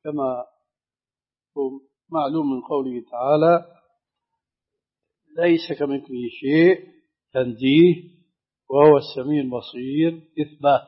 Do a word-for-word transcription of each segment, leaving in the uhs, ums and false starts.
كما هو معلوم من قوله تعالى: ليس كمثله شيء، تنزيه، وهو السميع البصير، إثبات.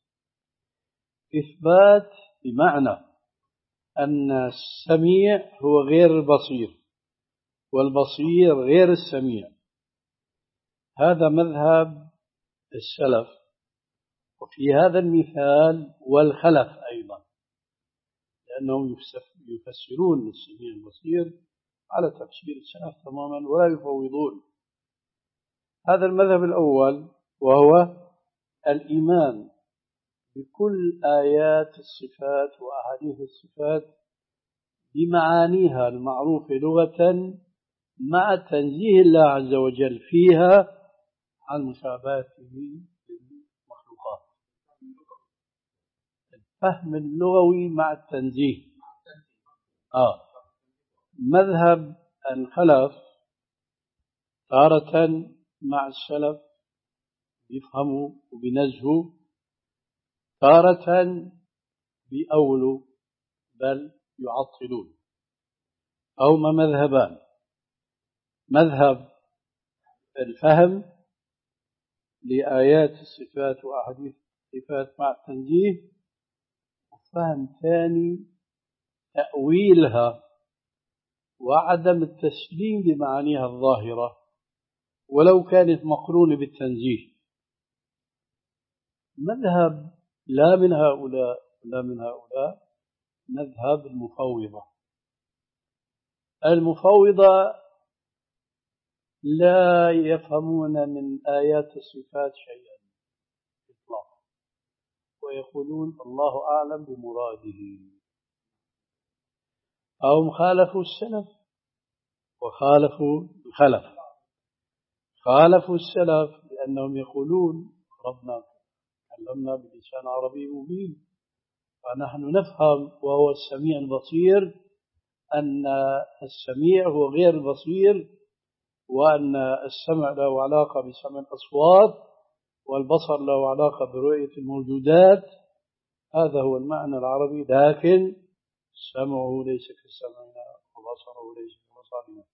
إثبات بمعنى أن السميع هو غير البصير، والبصير غير السميع. هذا مذهب السلف، وفي هذا المثال والخلف أيضا، لأنهم يفسرون السميع البصير على تفسير السلف تماما ولا يفوضون. هذا المذهب الأول، وهو الإيمان بكل آيات الصفات وأحاديث الصفات بمعانيها المعروفة لغة، مع تنزيه الله عز وجل فيها عن مشابهته للمخلوقات. الفهم اللغوي مع التنزيه. آه. مذهب الخلف تارة مع السلف يفهموا وبنزهوا، تارة بأولوا بل يعطلون. أوما مذهبان: مذهب الفهم لآيات الصفات وأحاديث الصفات مع التنزيه، وفهم ثاني تأويلها وعدم التسليم لمعانيها الظاهرة ولو كانت مقرونة بالتنزيه. مذهب لا من هؤلاء لا من هؤلاء مذهب المفوضة. المفوضة لا يفهمون من آيات الصفات شيئا إطلاقا، ويقولون الله أعلم بمراده. أو خالفوا السلف وخالفوا الخلف. خالفوا السلف لأنهم يقولون ربنا كلمنا بلسان عربي مبين، فنحن نفهم وهو السميع البصير أن السميع هو غير البصير، وأن السمع له علاقة بسمع الأصوات، والبصر له علاقة برؤية الموجودات. هذا هو المعنى العربي، لكن سمعه ليس كسمعنا وبصره ليس كبصرنا.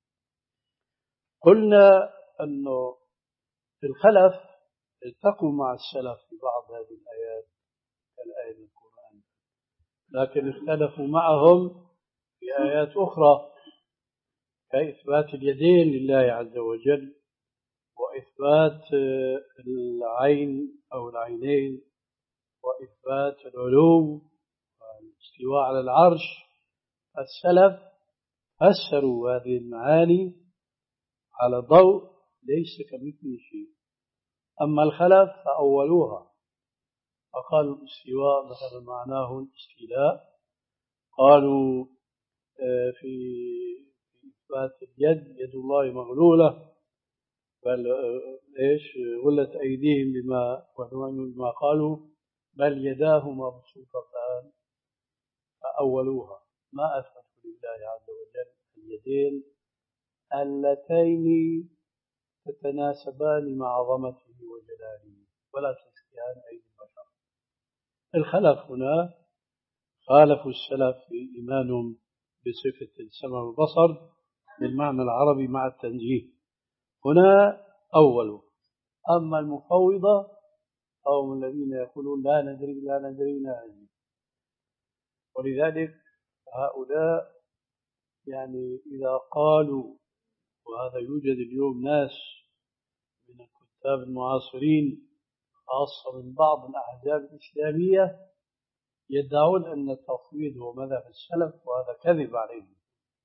قلنا أنه الخلف التقوا مع السلف في بعض هذه الآيات كالآية من القرآن، لكن اختلفوا معهم في آيات أخرى كإثبات اليدين لله عز وجل، وإثبات العين أو العينين، وإثبات العلو والاستواء على العرش. السلف فسروا هذه المعاني على ضوء ليس كمثله شيء، أما الخلف فأولوها فقالوا الاستواء مثلا معناه الاستيلاء، قالوا في إثبات اليد يد الله مغلولة، بل إيش غلت أيديهم بما بما قالوا بل يداه مبسوطتان، فأولوها ما أثبتوا لله عز وجل اليدين اللتين تتناسبان مع عظمته وجلاله ولا تشبهان أيدي البشر. الخلف هنا خالفوا السلف في إيمانهم بصفة السمع والبصر بالمعنى العربي مع التنزيه، هنا أولوا. أما المفوضة أو الذين يقولون لا ندري لا ندري لا ندري، ولذلك هؤلاء يعني إذا قالوا، وهذا يوجد اليوم ناس من الكتاب المعاصرين خاصة من بعض الأحزاب الإسلامية يدعون أن التفويض هو مذهب السلف، وهذا كذب عليهم.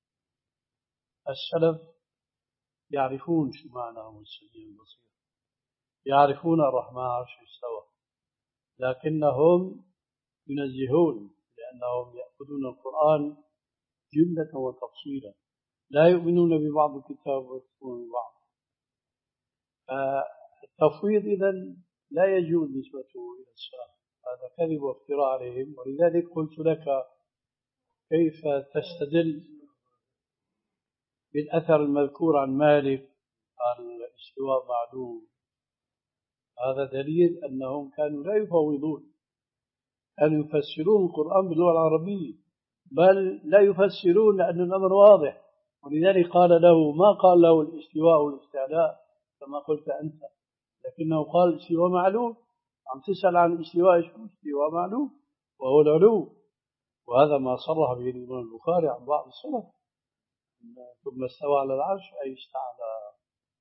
السلف يعرفون شو معنى السميع البصير، يعرفون الرحمن عرش استوى، لكنهم ينزهون لأنهم يأخذون القرآن جملة وتفصيلا، لا يؤمنون ببعض الكتاب ويكفرون ببعض. التفويض إذن لا يجوز نسبته إلى السلف، هذا كذب وافتراء عليهم. ولذلك قلت لك كيف تستدل بالأثر المذكور عن مالك عن الاستواء معلوم. هذا دليل أنهم كانوا لا يفوضون، كانوا يفسرون القرآن باللغة العربية، بل لا يفسرون لأن الأمر واضح، ولذلك قال له ما قال له الاستواء والاستعلاء كما قلت أنت، لكنه قال الاستواء معلوم. عم تسأل عن الاستواء، شو الاستواء معلوم وهو العلو، وهذا ما صرح به الإمام البخاري عن بعض السلف. ثم استوى على العرش أي استعلى.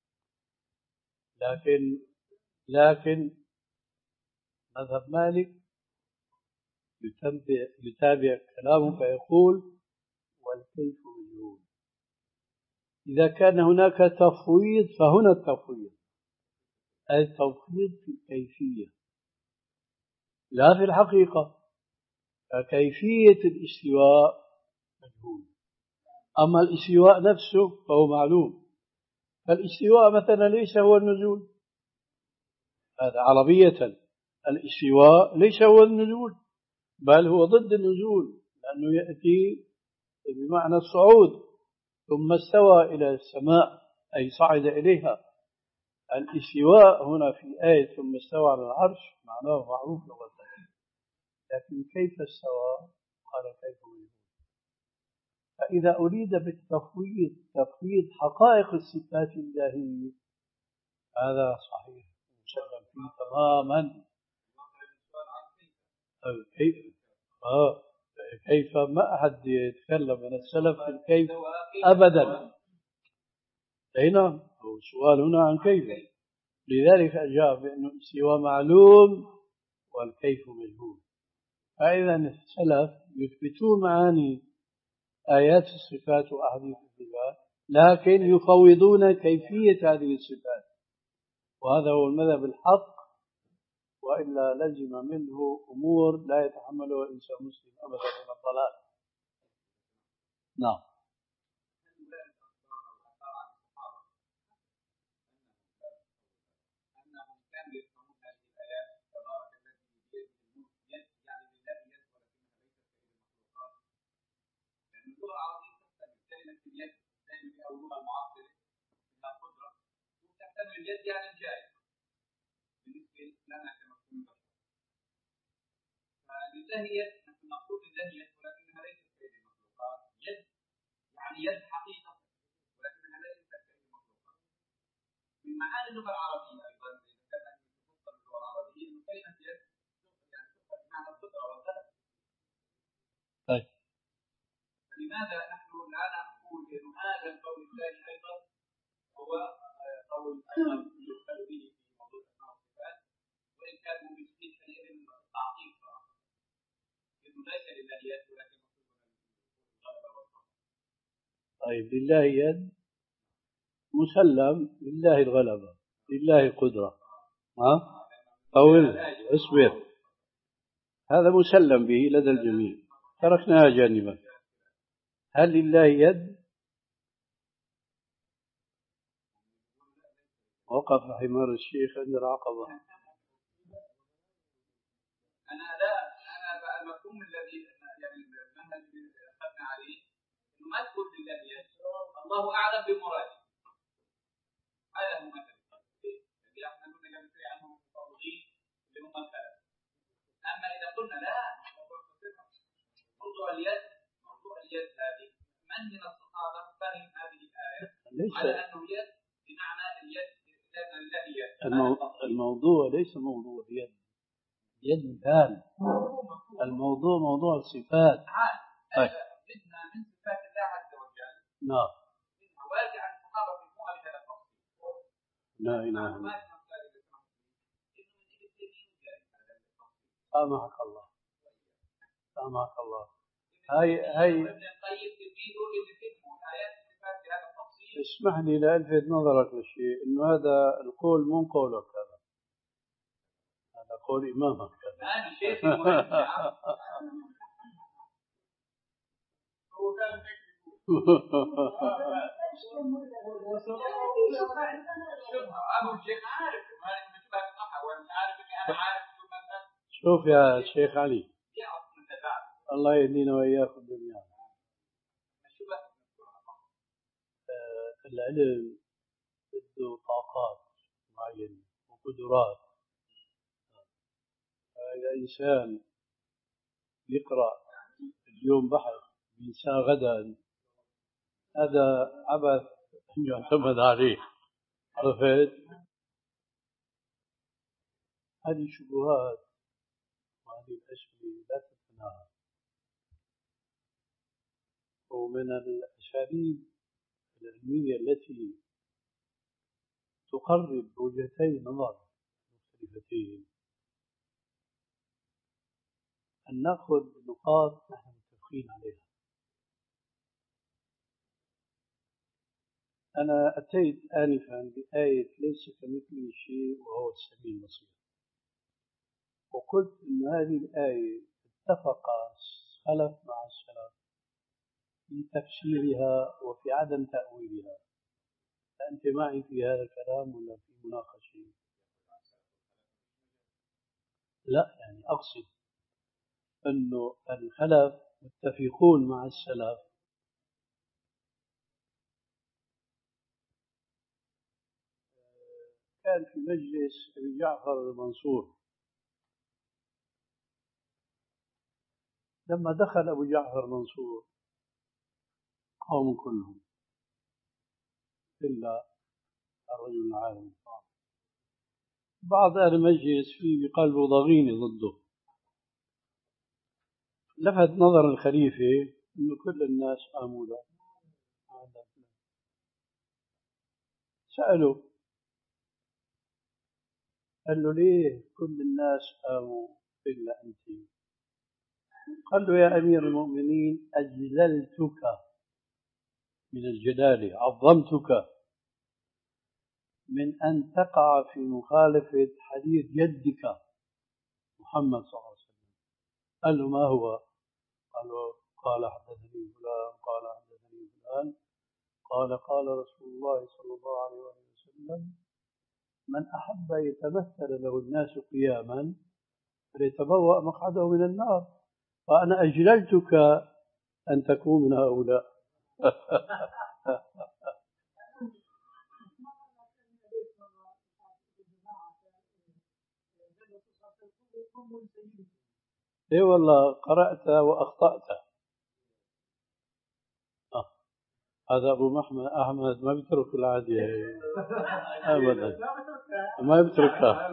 لكن لكن مذهب مالك يتبع, يتابع كلامه فيقول والكيف مجهول. إذا كان هناك تفويض فهنا التفويض، التفويض في الكيفية لا في الحقيقة، فكيفية الاستواء مجهول، أما الاستواء نفسه فهو معلوم. فالاستواء مثلا ليس هو النزول، هذا عربية. الاستواء ليس هو النزول بل هو ضد النزول، لأنه يأتي بمعنى الصعود. ثم استوى إلى السماء أي صعد إليها. الاستواء هنا في آية ثم استوى على العرش معناه معروف لغة، لكن كيف استوى؟ قال كيف يجوز. فإذا أريد بالتفويض تفويض حقائق الصفات الإلهية هذا صحيح مسلم فيه تماما. كيف آه كيف ما أحد يتكلم من السلف في الكيف أبدا. هنا السؤال هنا عن كيف، لذلك أجاب بأنه الاستواء معلوم والكيف مجهول. فإذا السلف يثبتون معاني آيات الصفات وأحاديث الصفات، لكن يفوضون كيفية هذه الصفات، وهذا هو المذهب الحق، وإلا لزم منه أمور لا يتحملها إنسان مسلم أبدا من الضلال. نعم. اليد يعني الجائز بالنسبة لنا كمفهوم بشر. فلله يد، نحن نقول لله يد ولكنها ليست كيد المخلوقات. يد يعني يد حقيقة ولكنها ليست كيد المخلوقات. من معاني اللغة العربية أيضا إذا كانت تفسر اللغة العربية إن كلمة يد يعني تؤخذ بمعنى القدرة والغلب. طيب. فلماذا نحن لا نقول إن هذا القول الثاني أيضا هو قول أيضا يقبل به في موضوع الأسماء والصفات، وإن كان ممكن حينئذ التعطيل صراحة إنه ليس لله يد ولكن الغلبة والقدرة. طيب لله يد مسلم، لله الغلبة، لله القدرة. ها أول اصبر، هذا مسلم به لدى الجميع، تركناها جانبا. هل لله يد؟ وقف حمار الشيخ عند العقبة. أنا لا أنا بقى المفهوم الذي يعني المنهج الذي أخذنا عليه إنه ما تقول لله يد، الله أعلم بمراده. هذا هو مثل اللي احنا كنا قبل شوي عنه المتفوقين اللي هم الخلق. أما إذا قلنا لا موضوع اليد، موضوع اليد هذه من من الصحابة فهم هذه الآية على أنه يد بمعنى اليد لأن الله يد. المو... الموضوع ليس موضوع يد، يد مثال. الموضوع موضوع الصفات. طيب. منها من صفات الله عز وجل. نعم. منها واقع الصحابة في مو بهذا التفصيل. لا إله إلا الله. سامحك الله. سامحك الله. هاي هاي اسمح لي لألفت نظرك لشيء، إنه هذا القول مو قولك، هذا هذا قول إمامك كذا. هذا شيء مهم. شوف يا شيخ علي، الله يهدينا وإياكم جميعا. العلم بده طاقات معينة وقدرات. إذا إنسان يقرأ اليوم بحث بإنسان غدا، هذا عبث يعتمد عليه. عرفت؟ هذه شبهات وهذه الأشياء لا تتناهى. ومن الأساليب العلمية التي تقرب وجهتي نظر مختلفتين أن نأخذ نقاط نحن متفقين عليها. أنا أتيت آنفا بآية ليس كمثله شيء وهو السميع البصير، وقلت أن هذه الآية اتفق السلف مع السلف في تفسيرها وفي عدم تأويلها. فأنت معي في هذا الكلام ولا في مناقشة؟ لا، يعني أقصد أنه الخلف متفقون مع السلف. كان في مجلس أبي جعفر المنصور، لما دخل أبو جعفر المنصور قوم كلهم إلا الرجل العالم، بعض أهل المجلس في بقلبه ضغينة ضده. لفت نظر الخليفة أنه كل الناس قاموا له. سأله، قال له ليه كل الناس قاموا إلا أنت؟ قال له يا أمير المؤمنين أجللتك من الجلالة، عظمتك من أن تقع في مخالفة حديث جدك محمد صلى الله عليه وسلم. قال له ما هو؟ قال له قال حدثني فلان قال حدثني فلان قال قال رسول الله صلى الله عليه وسلم من أحب يتمثل له الناس قياما فليتبوأ مقعده من النار، وأنا أجللتك أن تكون من هؤلاء. اي والله قرأت وأخطأت. آه. هذا أبو محمد أحمد ما بيترك العادية أبدا، ما بيتركها.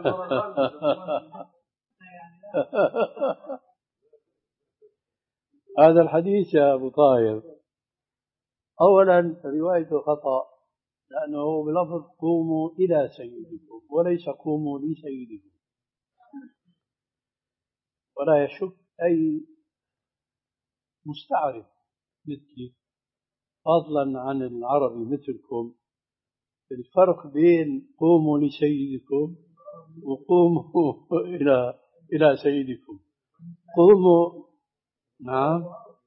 هذا الحديث يا أبو طاهر أولا روايته خطأ، لأنه بلفظ قوموا إلى سيدكم وليس قوموا لسيدكم. ولا يشك أي مستعرب مثلي فضلا عن العربي مثلكم الفرق بين قوموا لسيدكم وقوموا إلى إلى سيدكم. قوموا نعم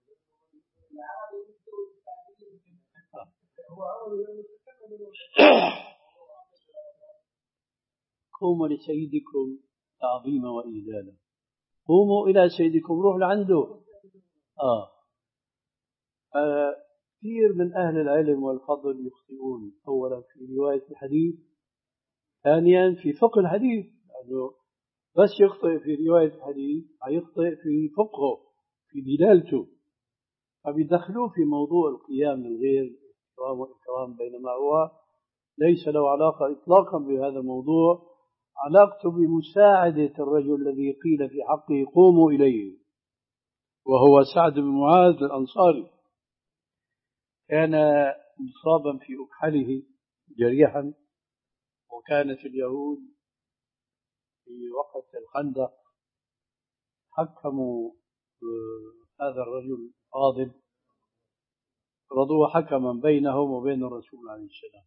قوموا لسيدكم تعظيما وإجلالا. قوموا إلى سيدكم روح لعنده. آه. آه. كثير من أهل العلم والفضل يخطئون، أولا في رواية الحديث، ثانيا في فقه الحديث، يعني بس يخطئ في رواية الحديث يخطئ في فقهه في دلالته، فبيدخلوه في موضوع القيام من غير إكرام وإكرام، بينما هو ليس له علاقة إطلاقا بهذا الموضوع، علاقته بمساعدة الرجل الذي قيل في حقه قوموا إليه، وهو سعد بن معاذ الأنصاري. كان مصابا في أكحله جريحا، وكانت اليهود في وقت الخندق حكموا هذا الرجل فاضل، رضوه حكما بينهم وبين الرسول عليه السلام،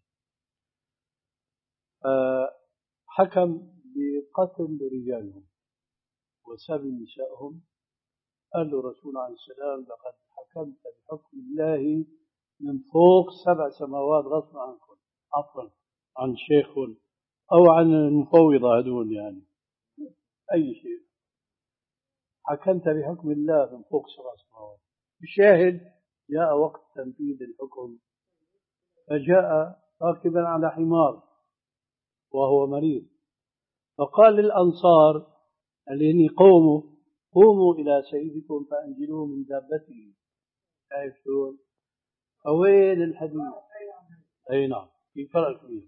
حكم بقتل رجالهم وسبي نسائهم. قال له الرسول عليه السلام لقد حكمت بحكم الله من فوق سبع سماوات غصب عنكم، عفوا عن شيخ أو عن المفوضة هدول، يعني أي شيء، حكمت بحكم الله من فوق سبع سماوات. الشاهد جاء وقت تنفيذ الحكم، فجاء راكبا على حمار وهو مريض، فقال للأنصار الذين قوموا قوموا إلى سيدكم فأنزلوه من دابته، شايف شلون؟ فوين الحديث؟ أي نعم، في فرق كبير.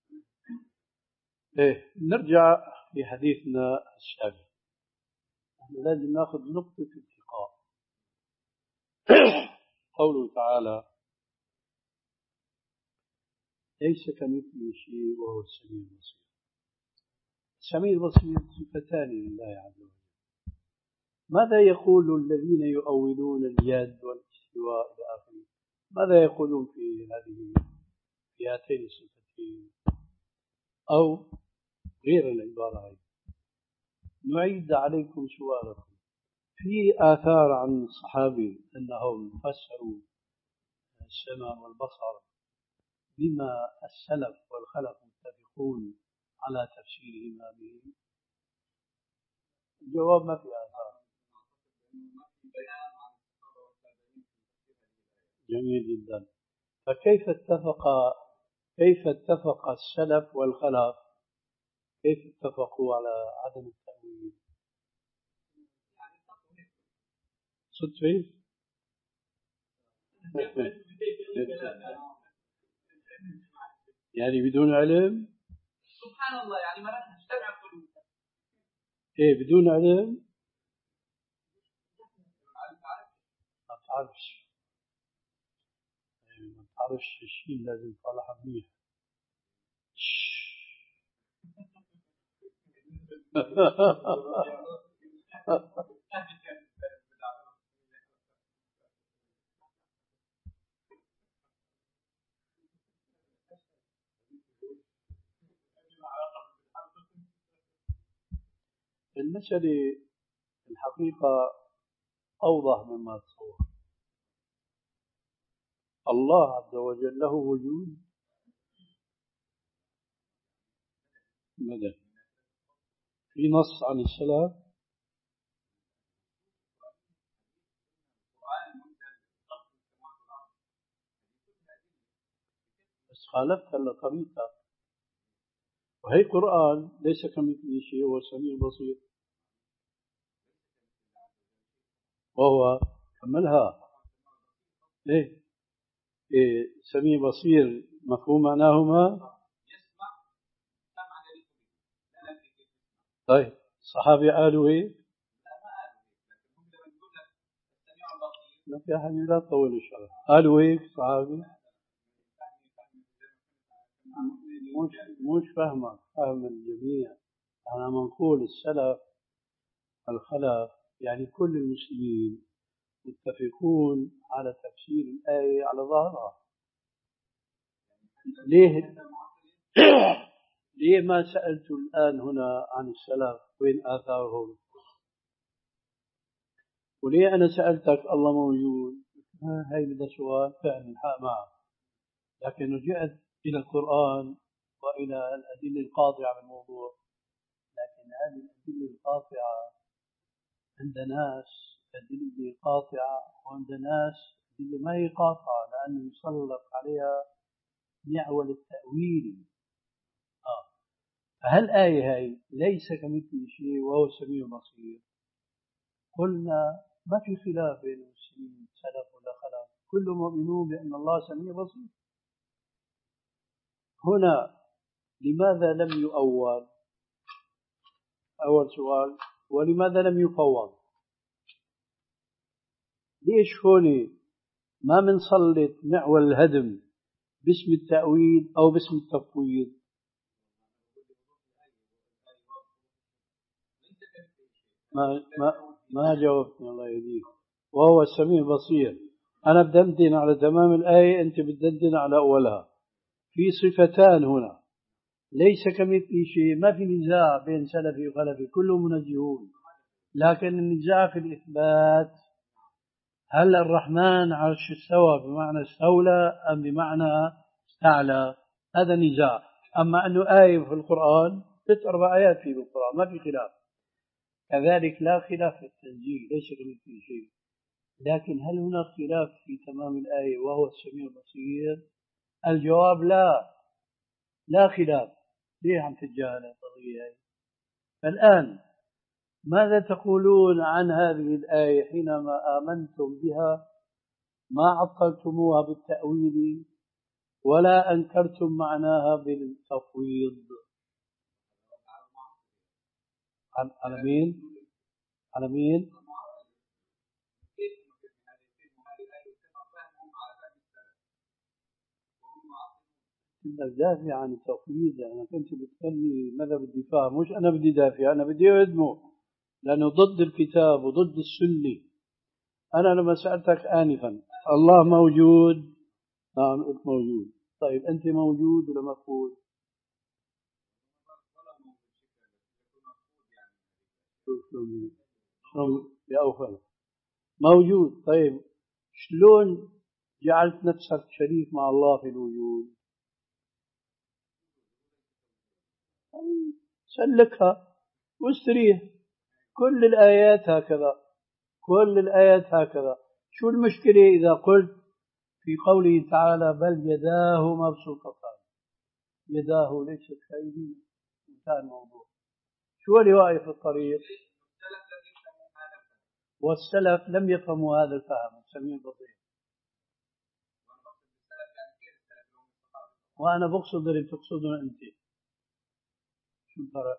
إيه، نرجع في حديثنا السابق. احنا لازم ناخذ نقطة التقاء. قوله تعالى: ليس كمثله شيء وهو السميع البصير. السميع البصير صفتان لله عز وجل. ماذا يقول الذين يؤولون اليد والاستواء إلى آخره؟ ماذا يقولون في هذه في هاتين الصفتين؟ أو غير العبارة هذه، نعيد عليكم سؤالكم. في آثار عن الصحابة أنهم فسروا السمع والبصر بما السلف والخلف متفقون على تفسيرهما به. الجواب: ما في آثار. جميل جدا. فكيف اتفق كيف اتفق السلف والخلف كيف اتفقوا على عدم التأويل؟ صدفة؟ يعني بدون علم؟ سبحان الله، يعني ما راح نجتمع قلوب. ايه بدون علم؟ ما بتعرفش ما بتعرفش الشيء لازم تصلحه منيح. المسألة الحقيقة أوضح مما تصور. الله عز وجل له وجود مدى. في نص عن السلف بس خالفت لطريقة، وهي قرآن ليس كمثله شيء هو السميع البصير، وهو كملها. ليه؟ إيه سميع بصير مفهوم معناهما؟ طيب الصحابة قالوا ايه؟ لا يا حبيبي لا تطول الشرح. قالوا ايه الصحابة؟ مش مش فهمك فهم الجميع. أنا منقول السلف الخلف يعني كل المسلمين متفقون على تفسير الآية على ظاهرها. ليه ليه ما سألت الآن هنا عن السلف وين آثارهم؟ وليه أنا سألتك الله موجود؟ هاي بدها سؤال فعلا حق معه، لكن رجعت إلى القرآن وإلى الأدلة القاطعة بالموضوع. لكن هذه الأدلة القاطعة عند ناس أدلة قاطعة، وعند ناس أدلة ما هي قاطعة لأنه يسلط عليها معول التأويل. آه. فهل آية هاي ليس كمثله شيء وهو السميع البصير؟ قلنا ما في خلاف بين المسلمين سلف ولا خلف، كلهم مؤمنون بأن الله سميع بصير. هنا لماذا لم يؤول؟ أول سؤال. ولماذا لم يفوض؟ ليش هون ما منسلط معول الهدم باسم التأويل أو باسم التفويض؟ ما ما ما جاوبتني الله يهديك. وهو السميع البصير. أنا بدندن على تمام الآية، أنت بتدندن على أولها. في صفتان هنا ليس كمثله شيء، ما في نزاع بين سلفي وخلفي، كلهم منزهون، لكن النزاع في الإثبات. هل الرحمن عرش استوى بمعنى استولى أم بمعنى استعلى؟ هذا نزاع. أما أنه آية في القرآن ست أربع آيات في القرآن ما في خلاف. كذلك لا خلاف في التنزيل ليس كمثله شيء، لكن هل هناك خلاف في تمام الآية وهو السميع البصير؟ الجواب لا، لا خلاف. ليه عم تتجاهل القضية؟ الآن ماذا تقولون عن هذه الآية حينما آمنتم بها ما عطلتموها بالتأويل ولا أنكرتم معناها بالتفويض. على مين؟ على مين؟ بدك دافع عن التفويض. أنا كنت بتسألني ماذا بدي فاهم، مش أنا بدي دافع، أنا بدي أهدمه لأنه ضد الكتاب وضد السنة. أنا لما سألتك آنفا الله موجود، نعم قلت موجود. طيب أنت موجود ولا مفقود؟ شلون يا أوفل موجود. طيب شلون جعلت نفسك شريك مع الله في الوجود؟ سلكها واستريح. كل الآيات هكذا، كل الآيات هكذا. شو المشكلة إذا قلت في قوله تعالى بل يداه مبسوطتان؟ يداه ليست كأيدينا، انتهى الموضوع. شو اللي واقف في الطريق؟ والسلف لم يفهموا هذا الفهم السميع البصير. وأنا بقصد اللي تقصده أنت. شو الفرق؟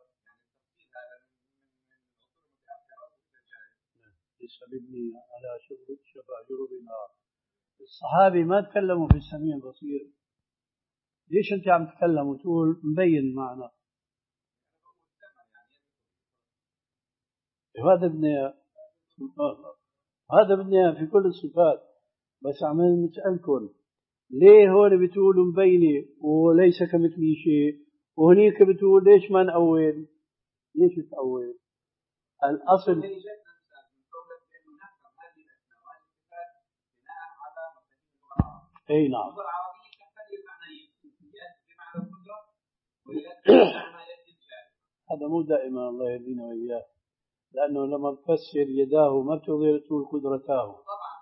يسألني على شغل شفاجربنا. الصحابي ما تكلموا في السميع البصير. ليش أنت عم تتكلم وتقول مبين معنا؟ هذا بدنا هذا بدنا في كل الصفات. بس عم نسألكم ليه هون بتقولوا مبينة وليس كمثله شيء، وهنيك بتقول ليش ما نأول؟ ليش تأول؟ الأصل أي نعم. هذا مو دائما الله يهدينا وإياه، لأنه لما تفسر يداه ما بتقدر تقول قدرته.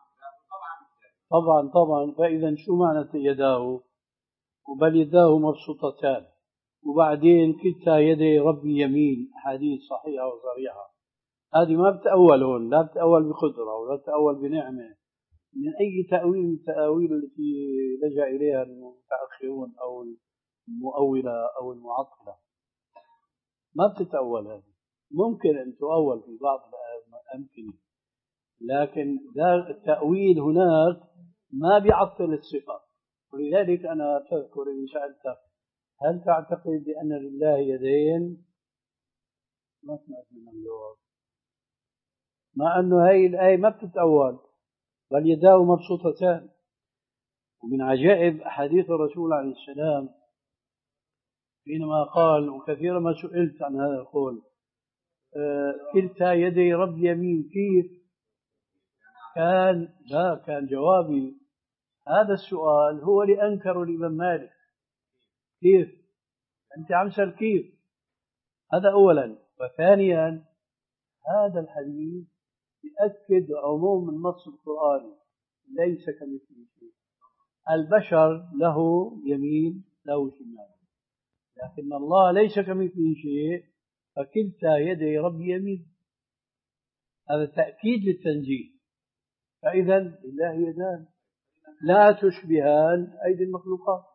طبعا طبعا. فإذا شو معنى يداه؟ وبل يداه مبسوطتان، وبعدين كلتا يدي ربي يمين، حديث صحيحة وصريحة. هذه ما بتأول هون، لا بتأول بقدرة ولا بتأول بنعمة من أي تأويل من التأويل التي لجأ إليها المتأخرون أو المؤولة أو المعطلة. ما بتتأول هذه. ممكن أن تؤول في بعض الأمكنة، لكن التأويل هناك ما بيعطل الصفة. ولذلك أنا أذكر إن سألتك هل تعتقد بأن لله يدين؟ ما سمعت من الجواب، مع أنه هاي الآية ما بتتأول بل يداه مبسوطتان. ومن عجائب أحاديث الرسول عليه السلام حينما قال، وكثيرا ما سئلت عن هذا القول، آه كلتا يدي رب يمين، كيف كان؟ لا، كان جوابي هذا السؤال هو اللي أنكر الإمام مالك. كيف أنت عم تسأل كيف؟ هذا أولا. وثانيا هذا الحديث يؤكد عموم النص القرآني ليس كمثله شيء. البشر له يمين له شمال، لكن الله ليس كمثله شيء، فكلتا يدي ربي يمين. هذا تأكيد للتنزيه. فإذا لله يدان لا تشبهان أيدي المخلوقات.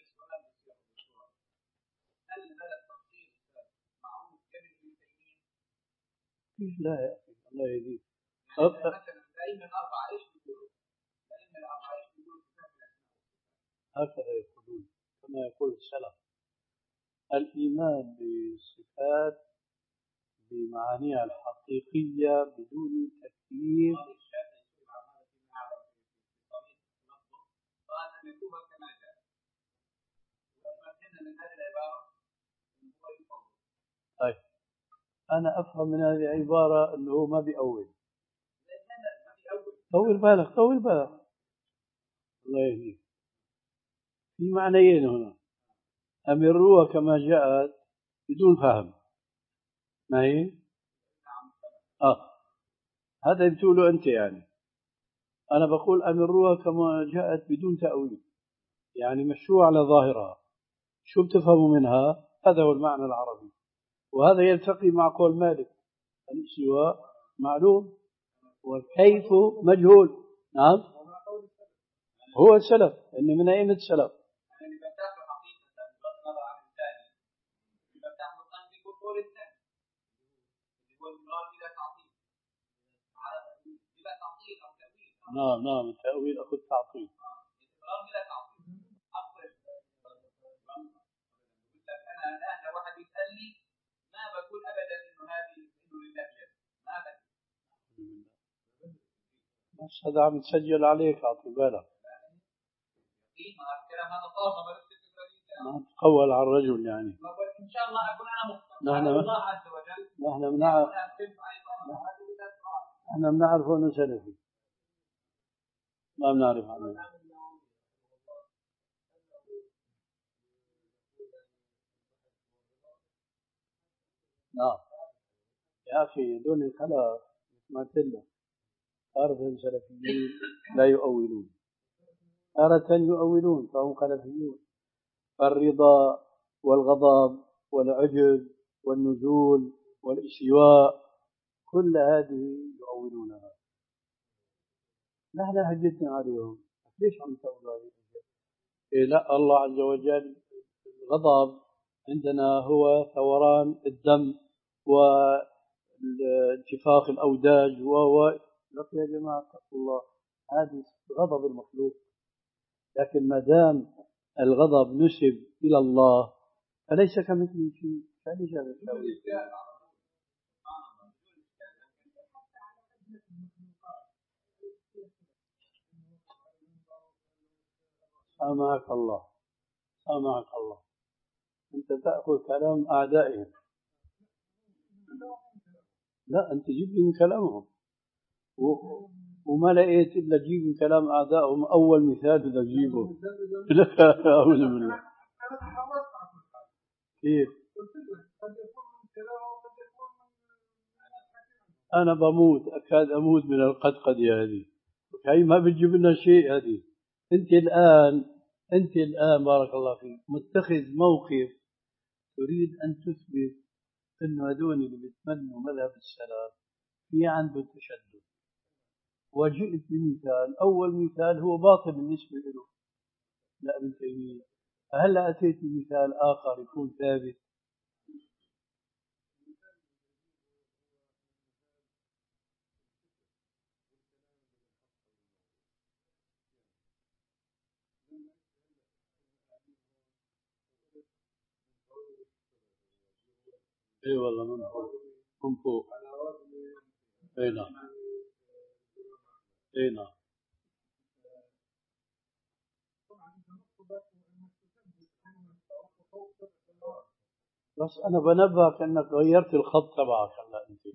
كيف لا يا أخي؟ الله يهديك. هكذا يقولون كما يقول السلف. الإيمان بالصفات بمعانيها الحقيقية بدون تكييف طيب أنا أفهم من هذه العبارة أنه ما بيأول. طول بالك طول بالك الله يهديك. في معنيين هنا، أمروها كما جاءت بدون فهم. ما هي؟ آه هذا بتقوله أنت يعني. أنا بقول أمروها كما جاءت بدون تأويل، يعني مشروع على ظاهرها. شو بتفهموا منها؟ هذا هو المعنى العربي، وهذا يلتقي مع قول مالك الاستواء معلوم والكيف مجهول. نعم هو السلف، إن من أين السلف؟ يعني بفتح له حقيقة بغض النظر عن الثاني، بفتح له الثاني في كل الثاني اللي هو المراد بلا تعطيل، بلا تعطيل أو تأويل. نعم نعم، التأويل أخذ تعطيل. المراد بلا تعطيل. أفرض أنا الآن لو واحد يسألني ما بقول أبدا إنه هذه إنه لله يد، ما بقول. بس هذا عم يتسجل عليك، أعطي بالك. ما تقول على الرجل يعني. إن شاء الله أكون أنا مخطئ. نحن الله عز وجل. نحن بنعرف نحن بنعرف أنه سلفي. ما بنعرف عنه. نعم يا أخي دون الخلاف ما تلا تارة سلفيين لا يؤولون، تارة يؤولون فهم خلفيون. الرضا والغضب والعجب والنزول والاستواء كل هذه يؤولونها. نحن حجتنا عليهم، ليش عم تقولوا هذه؟ إيه لا، الله عز وجل الغضب عندنا هو ثوران الدم وانتفاخ الأوداج و لكن يا جماعة اتقوا الله، هذه غضب المخلوق. لكن ما دام الغضب نسب إلى الله فليس كمثله شيء، فليس بالتأويل. سامحك الله، سامحك الله، أنت تأخذ كلام أعدائهم. لا، أنت جيب لي من كلامهم و... وما لقيت إلا جيب من كلام أعدائهم. أول مثال بدك تجيبه. لا أعوذ بالله. كيف؟ أنا بموت، أكاد أموت من القدقدة هذه، هي ما بتجيب لنا شيء هذه. أنت الآن أنت الآن بارك الله فيك متخذ موقف تريد أن تثبت أنه هذول اللي بيتمنوا مذهب السلف في عنده تشدد، وجئت بمثال. أول مثال هو باطل بالنسبة له لا ابن تيمية، هلا أتيت بمثال آخر يكون ثابت. اي والله من فوق، من فوق. اي نعم، اي نعم. بس انا بنبهك انك غيرت الخط تبعك هلا. انت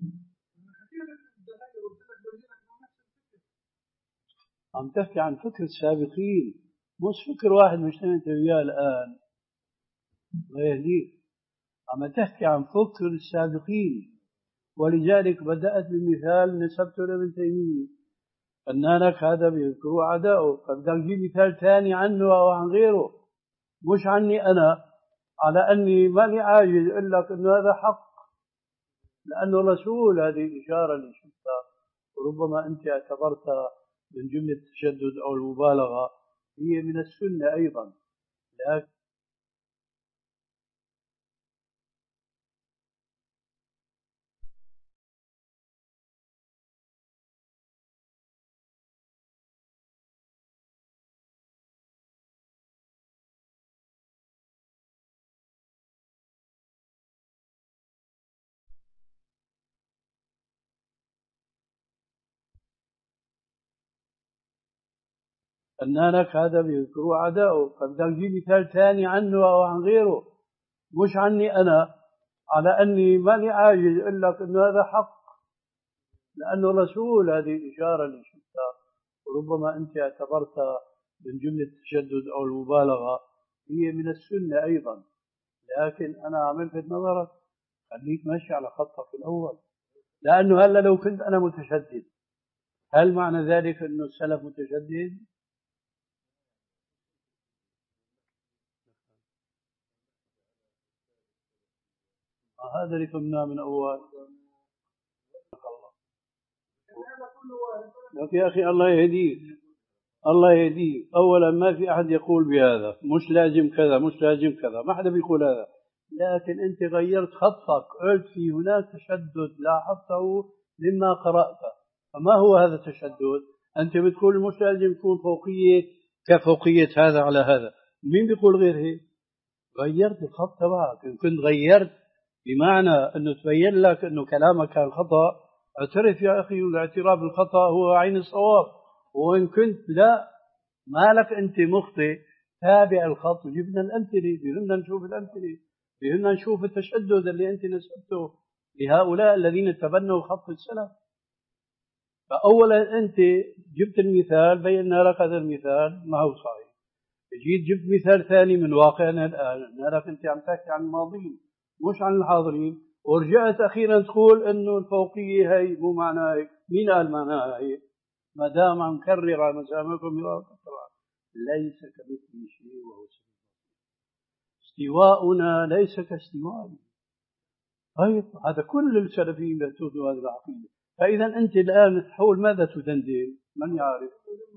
عم تحكي عن فكر السابقين، مش فكر واحد مش انت وياه الان ويهديك. عم تحكي عن فكر السابقين، ولذلك بدأت بمثال نسبته لابن تيمية. فنانك هذا بيذكروا عداؤه، فبدك تجيب مثال ثاني عنه أو عن غيره، مش عني أنا، على أني ماني عاجز أقول لك أنه هذا حق، لأنه رسول. هذه الإشارة اللي شفتها وربما أنت اعتبرتها من جملة التشدد أو المبالغة، هي من السنة أيضا. لكن فنانك هذا بيذكروا عداؤه، فبدك تجيب مثال ثاني عنه أو عن غيره، مش عني أنا، على أني ماني عاجز أقول لك أنه هذا حق، لأنه رسول. هذه الإشارة اللي شفتها وربما أنت اعتبرتها من جملة التشدد أو المبالغة، هي من السنة أيضا. لكن أنا عملت نظرك خليك ماشي على خطك الأول، لأنه هلا لو كنت أنا متشدد، هل معنى ذلك أنه السلف متشدد؟ هذا اللي كنا من أول. لك يا أخي الله يهديك، الله يهديه. أولا ما في أحد يقول بهذا، مش لازم كذا مش لازم كذا، ما حدا بيقول هذا. لكن أنت غيرت خطك، قلت في هناك تشدد لاحظته مما قرأته. فما هو هذا التشدد؟ أنت بتقول مش لازم يكون فوقية كفوقية هذا على هذا. مين بيقول غير هيك؟ غيرت الخط تبعك. إن كنت غيرت بمعنى أنه تبين لك أنه كلامك كان خطأ، اعترف يا أخي، والاعتراف بالخطأ هو عين الصواب. وإن كنت لا، ما لك أنت مخطئ، تابع الخط. وجبنا الأمثلة، بهمنا نشوف الأمثلة، بهمنا نشوف التشدد اللي أنت نسبته لهؤلاء الذين تبنوا خط السلف. فأولا أنت جبت المثال، بينا لك هذا المثال ما هو صحيح. جيت جبت مثال ثاني من واقعنا الآن، نراك أنت عم تحكي عن الماضيين مش عن الحاضرين، ورجعت أخيرا تقول إنه الفوقية هي مو معناها هيك. مين قال معناها هيك؟ ما دام عم كرر على مسامعكم ليس كمثله شيء وهو استواؤنا ليس كاستوائه. طيب هذا كل السلفيين يأتون هذه العقيدة. فإذا أنت الآن حول ماذا تدندن؟ من يعرف؟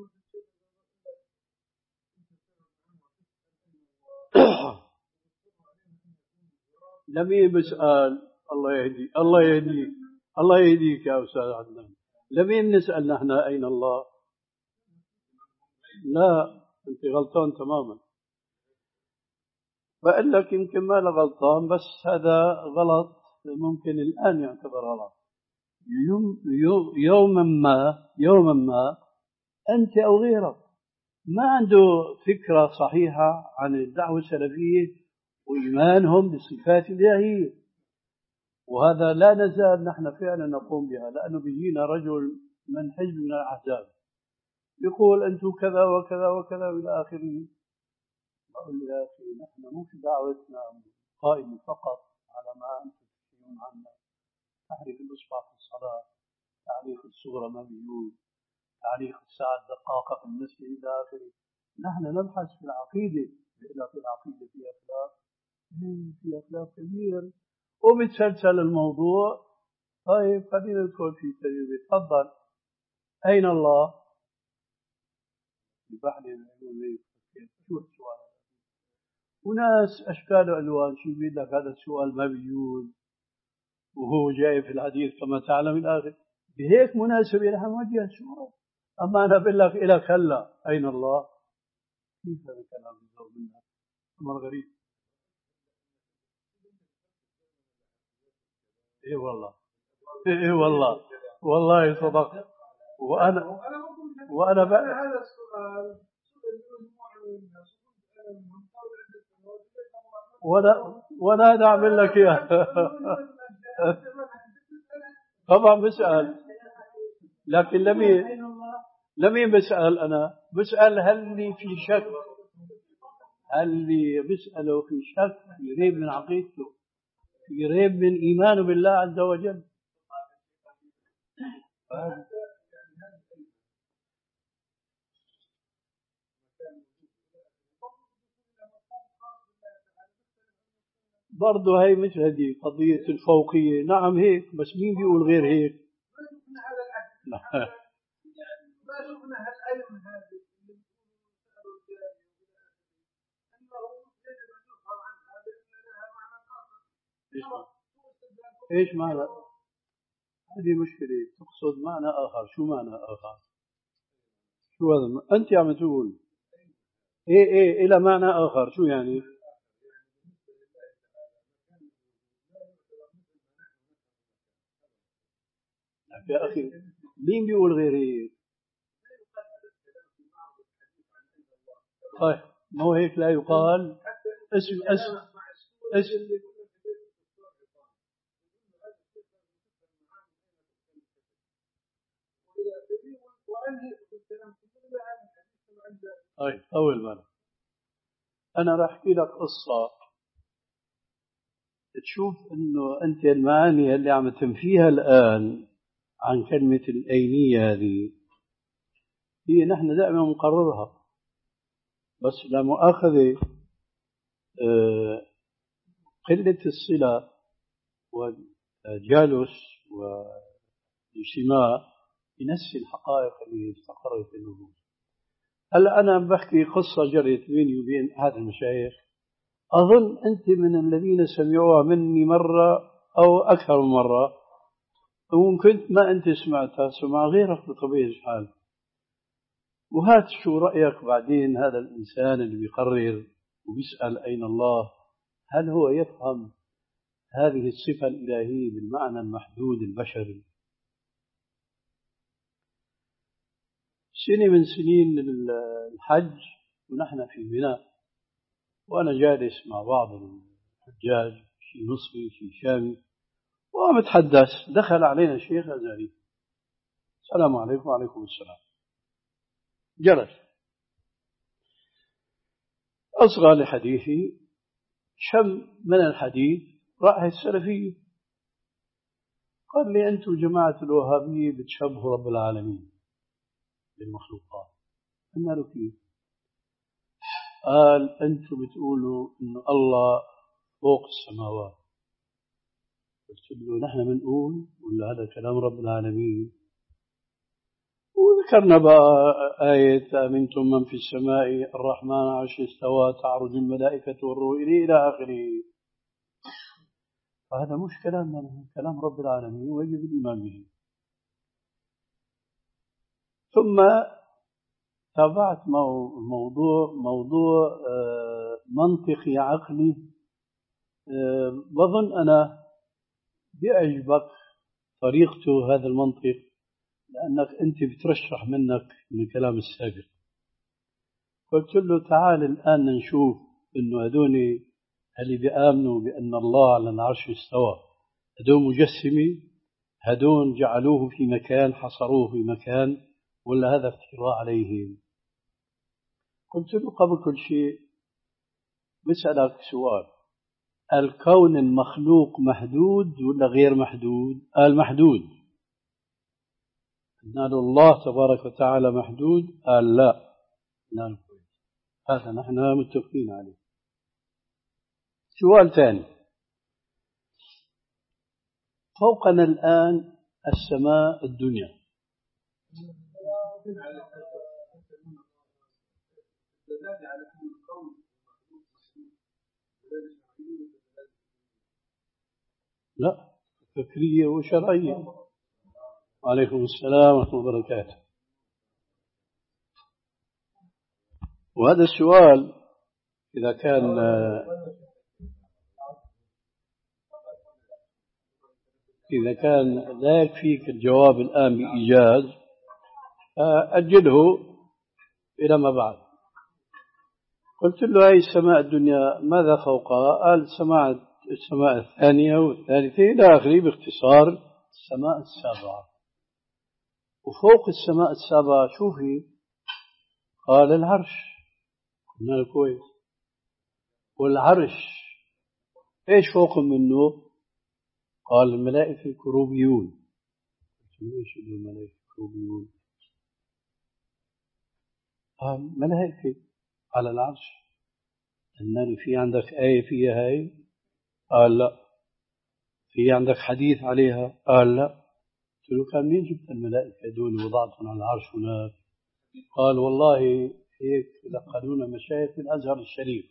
لمين بسأل؟ الله يهدي الله يهديك الله يهديك يا أستاذ عدنان. لمين نسأل نحن أين الله؟ لا، أنت غلطان تماما. بقول لك يمكن ما له غلطان، بس هذا غلط ممكن الآن يعتبر غلط. يوم يوم يوما ما يوما ما أنت أو غيرك ما عنده فكرة صحيحة عن الدعوة السلفية وإيمانهم بالصفات الإلهية، وهذا لا نزال نحن فعلا نقوم بها. لأنه بيجينا رجل من حزب من الأحزاب يقول أنتم كذا وكذا وكذا إلى آخره. أقول يا أخي نحن مو في دعوتنا قائمة فقط على ما أنتم تحكون عنه، تحريك الإصبع في الصلاة، تعليق الصورة ما بيجوز، تعليق الساعة الدقاقة في المسجد إلى آخره. نحن نبحث في العقيدة. إذا في العقيدة في أخلاق، في أخلاق كبير وبتسلسل الموضوع. طيب خلينا ندخل في تجربة. تفضل. أين الله؟ يبحث يقول شو السؤال؟ وناس أشكال وألوان، شيء بيقول لك هذا السؤال ما بيجوز وهو جاي في الحديث كما تعلم الآخر. بهيك مناسبة نحن نوجه السؤال. أما أنا بقول لك إلى خلا أين الله؟ كيف هذا الكلام يصدر منك؟ أمر غريب. إيه والله إيه والله والله صدق. وأنا وأنا بقى هذا السؤال ولا ولا نعمل لك إياه. طبعا بسأل، لكن لمين لمين بسأل؟ أنا بسأل هل لي في شك، هل لي بسأله في شك، في ريب من عقيدته، في ريب من إيمانه بالله عز وجل. برضو هي مش هذه قضية الفوقية. نعم هيك، بس مين بيقول غير هيك؟ ايش معنى؟ هذه مشكلة. تقصد معنى آخر. شو معنى آخر؟ شو هذا؟ أنت عم تقول إيه إيه إلى معنى آخر. شو يعني؟ يا أخي مين بيقول غير هيك؟ طيب ما هو هيك لا يقال. اسم اسم اسم طيب أول مرة أنا راح أحكي لك قصة تشوف إنه أنت المعاني اللي عم تنفيها الآن عن كلمة الأينية هذه هي نحن دائما نقررها، بس لا مؤاخذة قلة الصلة والجالس والاجتماع بنفس الحقائق اللي استقرت في النفوس. هلا أنا بحكي قصة جرت بيني وبين أحد المشايخ، أظن أنت من الذين سمعوها مني مرة أو أكثر من مرة، وممكن ما أنت سمعتها، سمع غيرك بطبيعة الحال. وهات شو رأيك بعدين هذا الإنسان اللي بيقرر وبيسأل أين الله، هل هو يفهم هذه الصفة الإلهية بالمعنى المحدود البشري؟ سنة من سنين الحج ونحن في منى، وأنا جالس مع بعض الحجاج، شيء مصري شيء شامي، ومتحدث دخل علينا شيخ أزهري، السلام عليكم. وعليكم السلام. جلس أصغى لحديثي، شم من الحديث رائحة السلفية، قال لي أنتم جماعة الوهابية بتشبهوا رب العالمين بالمخلوقات. قلنا له كيف؟ قال أنتم بتقولوا إنه الله فوق السماوات. قلت له نحن بنقول ولا هذا كلام رب العالمين؟ وذكرنا بقى آية أمنتم من في السماء الرحمن عرش استوى تعرج الملائكة والروح إليه إلى آخره. فهذا مش كلامنا، كلام رب العالمين ويجب الإيمان به. ثم تابعت موضوع موضوع منطقي عقلي، بظن أنا بيعجبك طريقته هذا المنطق، لأنك أنت بترشح منك من الكلام السابق. قلت له تعال الآن نشوف إنه هدوني اللي بيآمنوا بأن الله على العرش استوى، هدول مجسمي، هدول جعلوه في مكان، حصروه في مكان، ولا هذا افتراء عليهم؟ قلت له قبل كل شيء بسألك سؤال، الكون المخلوق محدود ولا غير محدود؟ قال محدود. قلنا له الله تبارك وتعالى محدود؟ قال لا. قلنا له هذا نحن متفقين عليه. سؤال ثاني، فوقنا الآن السماء الدنيا، لا فكرية وشرعية. وعليكم السلام ورحمة الله وبركاته. وهذا السؤال إذا كان إذا كان لا يكفيك الجواب الآن بإيجاز، أجله إلى ما بعد. قلت له هذه السماء الدنيا ماذا فوقها؟ قال السماء السماء الثانية والثالثة إلى آخره، باختصار السماء السابعة. وفوق السماء السابعة شوفي؟ قال العرش. قلنا له كويس، والعرش إيش فوق منه؟ قال الملائكة الكروبيون. قلت له إيش الملائكة الكروبيون؟ قال ملائكة على العرش. قلنا له في عندك آية فيها هاي؟ قال لا. في عندك حديث عليها؟ قال لا. قلت له كان مين جبت الملائكة دول وضعتهم على العرش هناك؟ قال والله هيك لقنونا مشايخ من الأزهر الشريف.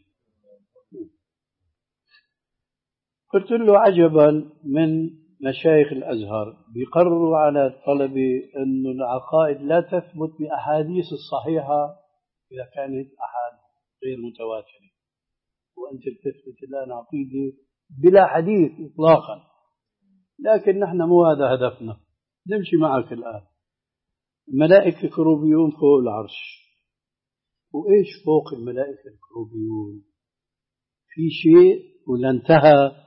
قلت له عجبا من مشايخ الأزهر بيقرروا على الطلبة أن العقائد لا تثبت بأحاديث الصحيحة إذا كانت أحد غير متواترة، وأنت بتثبت الآن عقيدة بلا حديث إطلاقا. لكن نحن مو هذا هدفنا، نمشي معك الآن. الملائكة الكروبيون فوق العرش، وإيش فوق الملائكة الكروبيون؟ في شيء ولا انتهى؟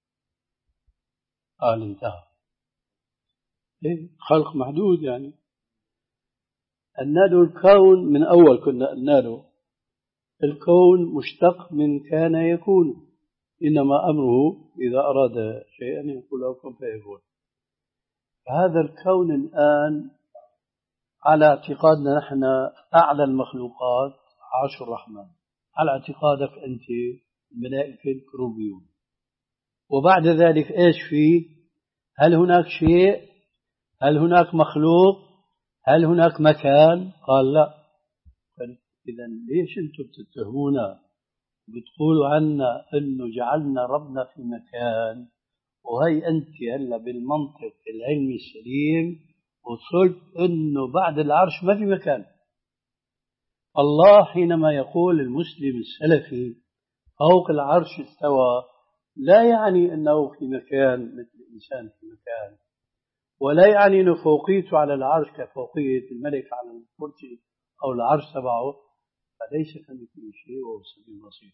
قال انتهى. إيه؟ خلق محدود يعني. قلنا له الكون من أول كنا قلنا له الكون مشتق من كان يكون، إنما أمره إذا أراد شيئا يقول له كن فيكون. هذا الكون الآن على اعتقادنا نحن أعلى المخلوقات عرش الرحمن، على اعتقادك أنت الملائكة الكروبيون. وبعد ذلك إيش فيه؟ هل هناك شيء؟ هل هناك مخلوق؟ هل هناك مكان؟ قال لا. إذا ليش أنتم تتهمونا بتقولوا عنا إنه جعلنا ربنا في مكان، وهي أنت هلا بالمنطق العلمي السليم وصلت إنه بعد العرش ما في مكان. الله حينما يقول المسلم السلفي فوق العرش استوى لا يعني أنه في مكان مثل الإنسان في مكان، ولا يعني أنه فوقيته على العرش كفوقية الملك على الكرسي أو العرش تبعه، فليس كمثله شيء وهو السميع البصير.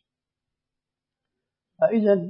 فإذا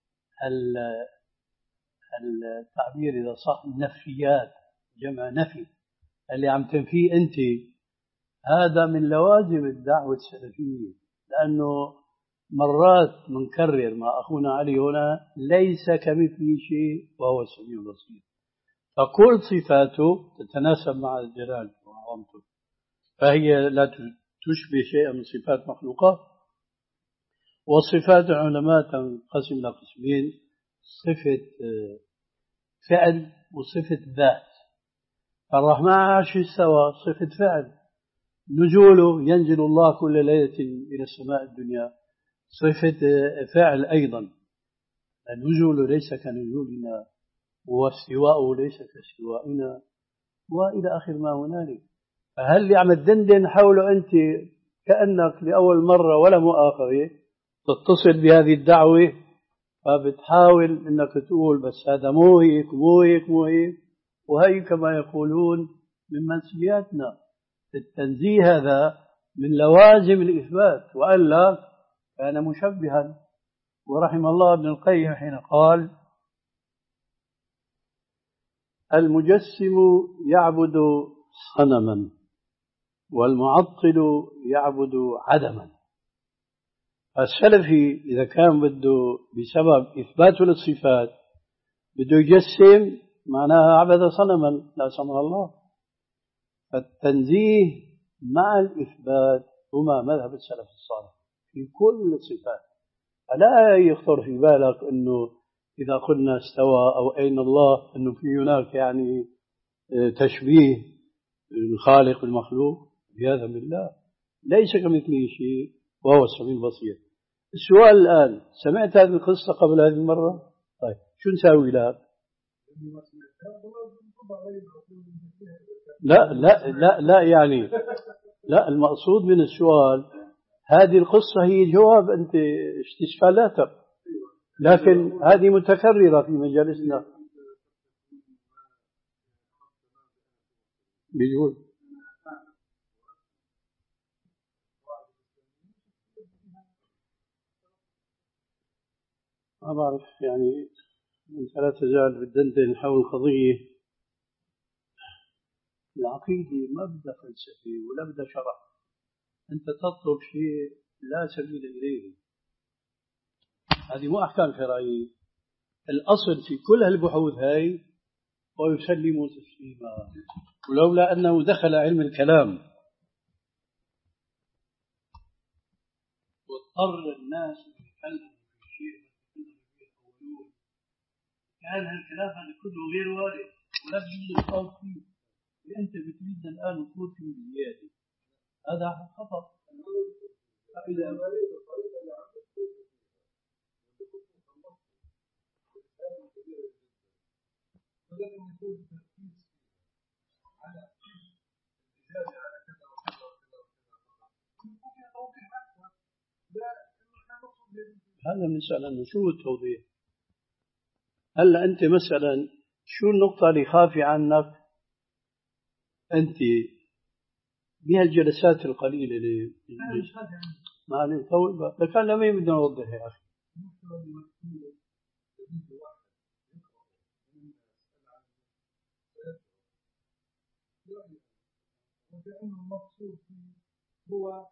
التعبير إذا صح النفيات جمع نفي اللي عم تنفيه أنت، هذا من لوازم الدعوة السلفية، لأنه مرات منكرر ما أخونا علي هنا ليس كمثله شيء وهو السميع البصير، فكل صفاته تتناسب مع الجلال وعظمته، فهي لا تشبه شيئا من صفات مخلوقات. وصفات العلماء تنقسم إلى قسمين: صفة فعل وصفة ذات. الرحمن على العرش استوى صفة فعل، نزوله ينزل الله كل ليلة إلى السماء الدنيا صفة فعل أيضا، النزول ليس كنزولنا واستواءه ليس كاستوائنا وإلى آخر ما هنالك. فهل اللي عم تدندن حوله أنت كأنك لأول مرة ولا مؤاخذة تتصل بهذه الدعوة، فبتحاول أنك تقول بس هذا مو هيك مو هيك مو هيك، وهي كما يقولون من منسياتنا التنزيه، هذا من لوازم الإثبات، وألا كان مشبها. ورحم الله ابن القيم حين قال: المجسم يعبد صنما والمعطل يعبد عدما. السلفي إذا كان بده بسبب إثباته للصفات بده يجسم، معناها عبد صنما لا صنع الله. فالتنزيه مع الإثبات هما مذهب السلف الصالح في كل الصفات. فلا يخطر في بالك أنه إذا قلنا استوى أو أين الله أنه في هناك يعني تشبيه الخالق بالمخلوق، بهذا بالله ليس كمثله شيء وهو السميع البصير. السؤال الآن: سمعت هذه القصة قبل هذه المرة؟ طيب شو نساوي لك؟ لا لا لا لا يعني لا، المقصود من السؤال هذه القصة هي جواب أنت استشكالاتك، لكن هذه متكررة في مجالسنا. بيقول ما بعرف يعني أنت لا تزال بالدندن حول قضية العقيدة، ما بدها فلسفة ولا بدها شرع، أنت تطلب شيء لا سبيل إليه. هذه مو أحكام شرعية. الأصل في كل هالبحوث هاي ويسلموا تسليما، ولولا أنه دخل علم الكلام واضطر الناس يتكلموا في شيء كان هالكلام هذا كله غير وارد ولا بد الخوض فيه، وأنت بتريد الآن الخوض فيه بزيادة، هذا خطأ. فإذا هذا نسأل عنه شو التوضيح. هلا أنت مثلا شو النقطة اللي خافي عنك أنت بهالجلسات القليلة اللي ما عليه طول بقى، لكن لما بدنا نوضح يا أخي. وكأنه المقصود هو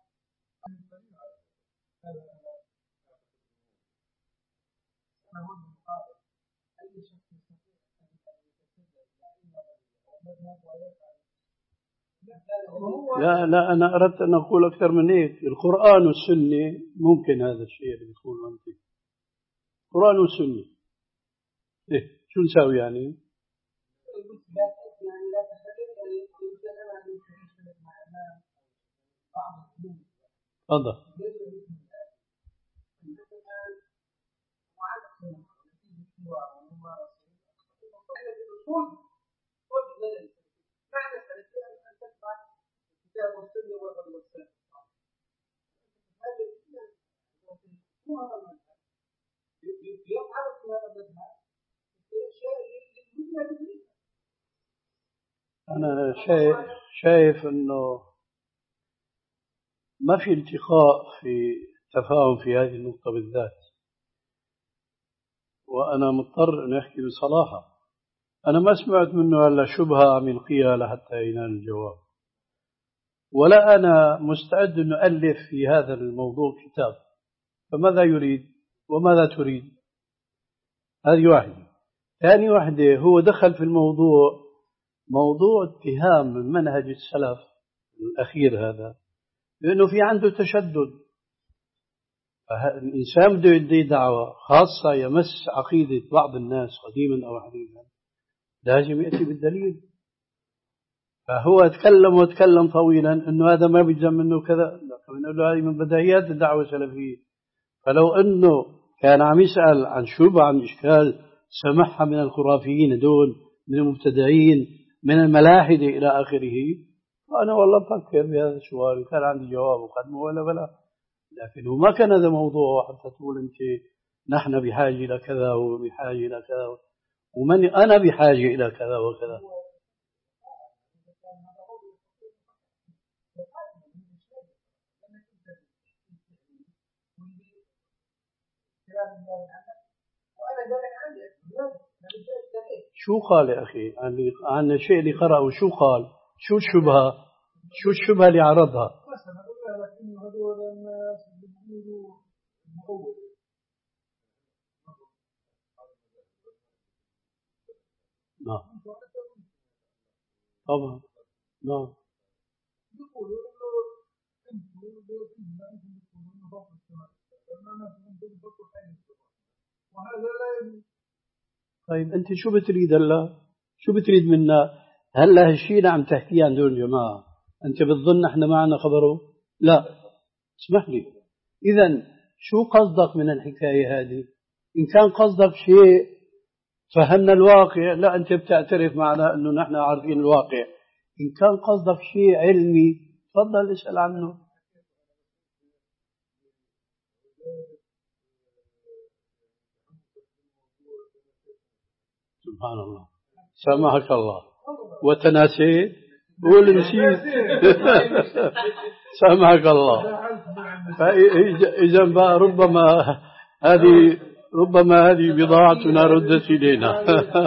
أي شخص يستطيع أن يتسلل لا لا أنا أردت أن أقول أكثر من هيك. القرآن والسنة ممكن هذا الشيء اللي بتقوله أنت، القرآن والسنة إيه شو نساوي يعني؟ تفضل. أنا شايف, شايف أنه ما في التقاء في تفاهم في هذه النقطة بالذات، وأنا مضطر أن أحكي بصراحة. أنا ما سمعت منه إلا شبهة من قيل حتى ينال الجواب، ولا أنا مستعد أن أؤلف في هذا الموضوع كتاب. فماذا يريد وماذا تريد؟ هذه واحدة. ثاني واحدة، هو دخل في الموضوع موضوع اتهام من منهج السلف الأخير هذا لأنه في عنده تشدد. الإنسان بده يدي دعوة خاصة يمس عقيدة بعض الناس قديما أو حديثا، لازم يأتي بالدليل. فهو تكلم وتكلم طويلا أنه هذا ما بيجزم منه كذا، نقول له هذه من بدايات الدعوة السلفية. فلو أنه كان عم يسأل عن شبهة عن إشكال سمعها من الخرافيين دون، من المبتدعين، من الملاحدة إلى آخره، وأنا والله بفكر بهذا السؤال وكان عندي جواب وقدمه ولا بلا. لكنه ما كان هذا موضوع حتى تقول أنت نحن بحاجة إلى كذا وبحاجة إلى كذا ومن أنا بحاجة إلى كذا وكذا. شو قال يا أخي عن, عن الشيء اللي قرأه؟ شو قال؟ شو الشبهة؟ شو الشبهة اللي عرضها؟ نعم طبعا نعم. طيب أنت شو بتريد هلا؟ شو بتريد منا؟ هلا هالشيء اللي عم تحكيه عن دول الجماعة أنت بتظن إحنا معنا خبره؟ لا، اسمح لي. إذن شو قصدك من الحكاية هذه؟ إن كان قصدك شيء فهمنا الواقع، لا أنت بتعترف معنا أنه نحن عارفين الواقع. إن كان قصدك شيء علمي تفضل اسأل عنه. سبحان الله، سامحك الله وتناسيت قول نسيت. سامحك الله. فإذا ربما هذه ربما هذه بضاعتنا ردت إلينا.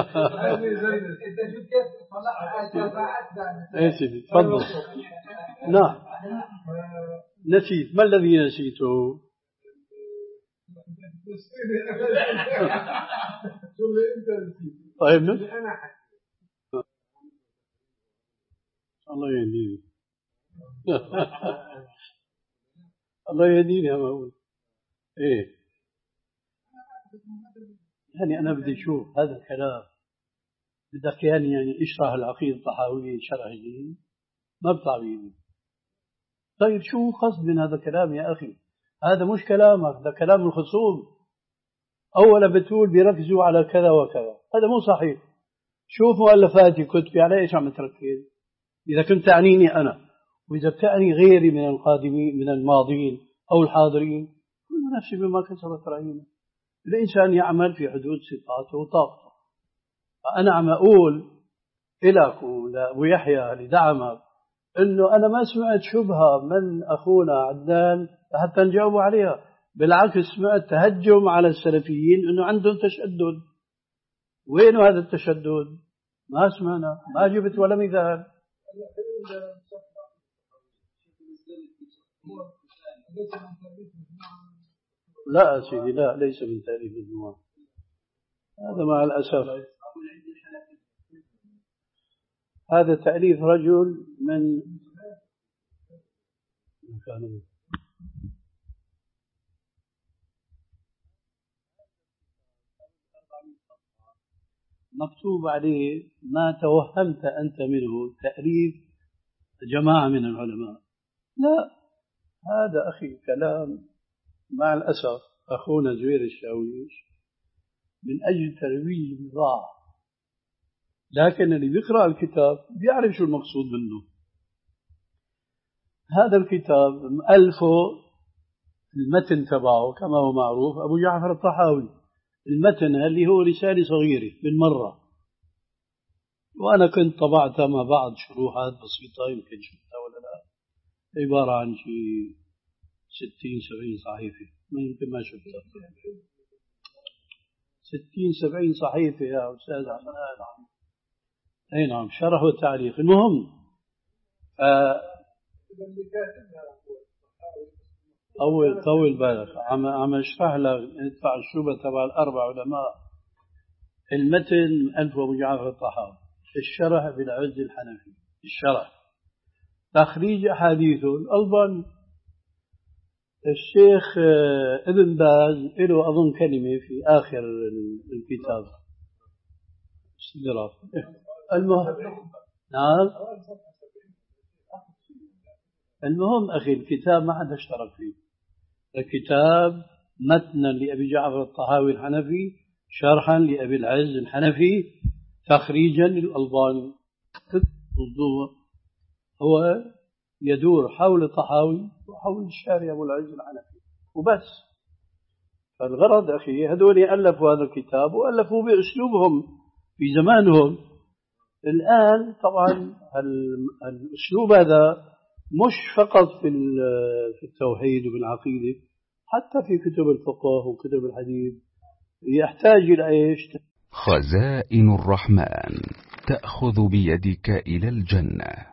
اي سيدي تفضل. نعم نسيت. ما الذي نسيته؟ طيب الله يهديني. الله يهديني يا مولى. ايه يعني أنا بدي أشوف هذا الكلام بدك يعني يعني اشرح العقيدة الطحاوية شرح جديد ما بطلع بيدي. طيب شو قصد من هذا الكلام يا أخي؟ هذا مش كلامك، هذا كلام الخصوم. أولا بتقول بيركزوا على كذا وكذا، هذا مو صحيح. شوف مؤلفاتي كتبي على إيش عم تركز. إذا كنت تعنيني أنا وإذا بتعني غيري من القادمين من الماضين أو الحاضرين، كل نفس بما كسبت رهينة. الإنسان يعمل في حدود صفاته وطاقته. أنا عم أقول إلك ولأبو يحيى لدعمك إنه أنا ما سمعت شبهة من أخونا عدنان حتى نجاوب عليها. بالعكس سمعت تهجم على السلفيين إنه عندهم تشدد. وين هذا التشدد؟ ما سمعنا، ما جبت ولا مثال. لا سيدي لا، ليس من تأليف الجماعة هذا مع الأسف. هذا تأليف رجل من كان مكتوب عليه ما توهمت أنت منه تأليف جماعة من العلماء. لا، هذا أخي كلام مع الأسف أخونا زهير الشاويش من أجل ترويج البضاعة، لكن اللي بيقرأ الكتاب بيعرف شو المقصود منه. هذا الكتاب مؤلفه المتن تبعه كما هو معروف أبو جعفر الطحاوي، المتن اللي هو رسالة صغيرة بالمرة، وأنا كنت طبعتها مع بعض شروحات بسيطة يمكن شفتها ولا لا، عبارة عن شيء ستين سبعين صحيفة، ما يمكن ما شفتها، ستين سبعين صحيفة يا أستاذ عمان. أي نعم، شرح وتعليق. المهم طول طول بالك، عم عم اشرح لك ادفع الشوبة تبع الأربع علماء. المتن ألف أبو جعفر الطحاوي، الشرح بالعز الحنفي، الشرح تخريج أحاديثه الألباني. الشيخ ابن باز له أظن كلمة في آخر الكتاب استدراك. المهم نعم، المهم أخي الكتاب ما حدا اشترك فيه. الكتاب متنا لأبي جعفر الطحاوي الحنفي، شرحا لأبي العز الحنفي، تخريجا للألباني. الموضوع هو يدور حول الطحاوي وحول الشارع أبو العز الحنفي وبس. فالغرض أخي هذول ألفوا هذا الكتاب وألفوا بأسلوبهم في زمانهم. الآن طبعا الأسلوب هذا مش فقط في في التوحيد وفي العقيدة، حتى في كتب الفقه وكتب الحديث يحتاج إلى إيش؟ خزائن الرحمن تأخذ بيدك إلى الجنة.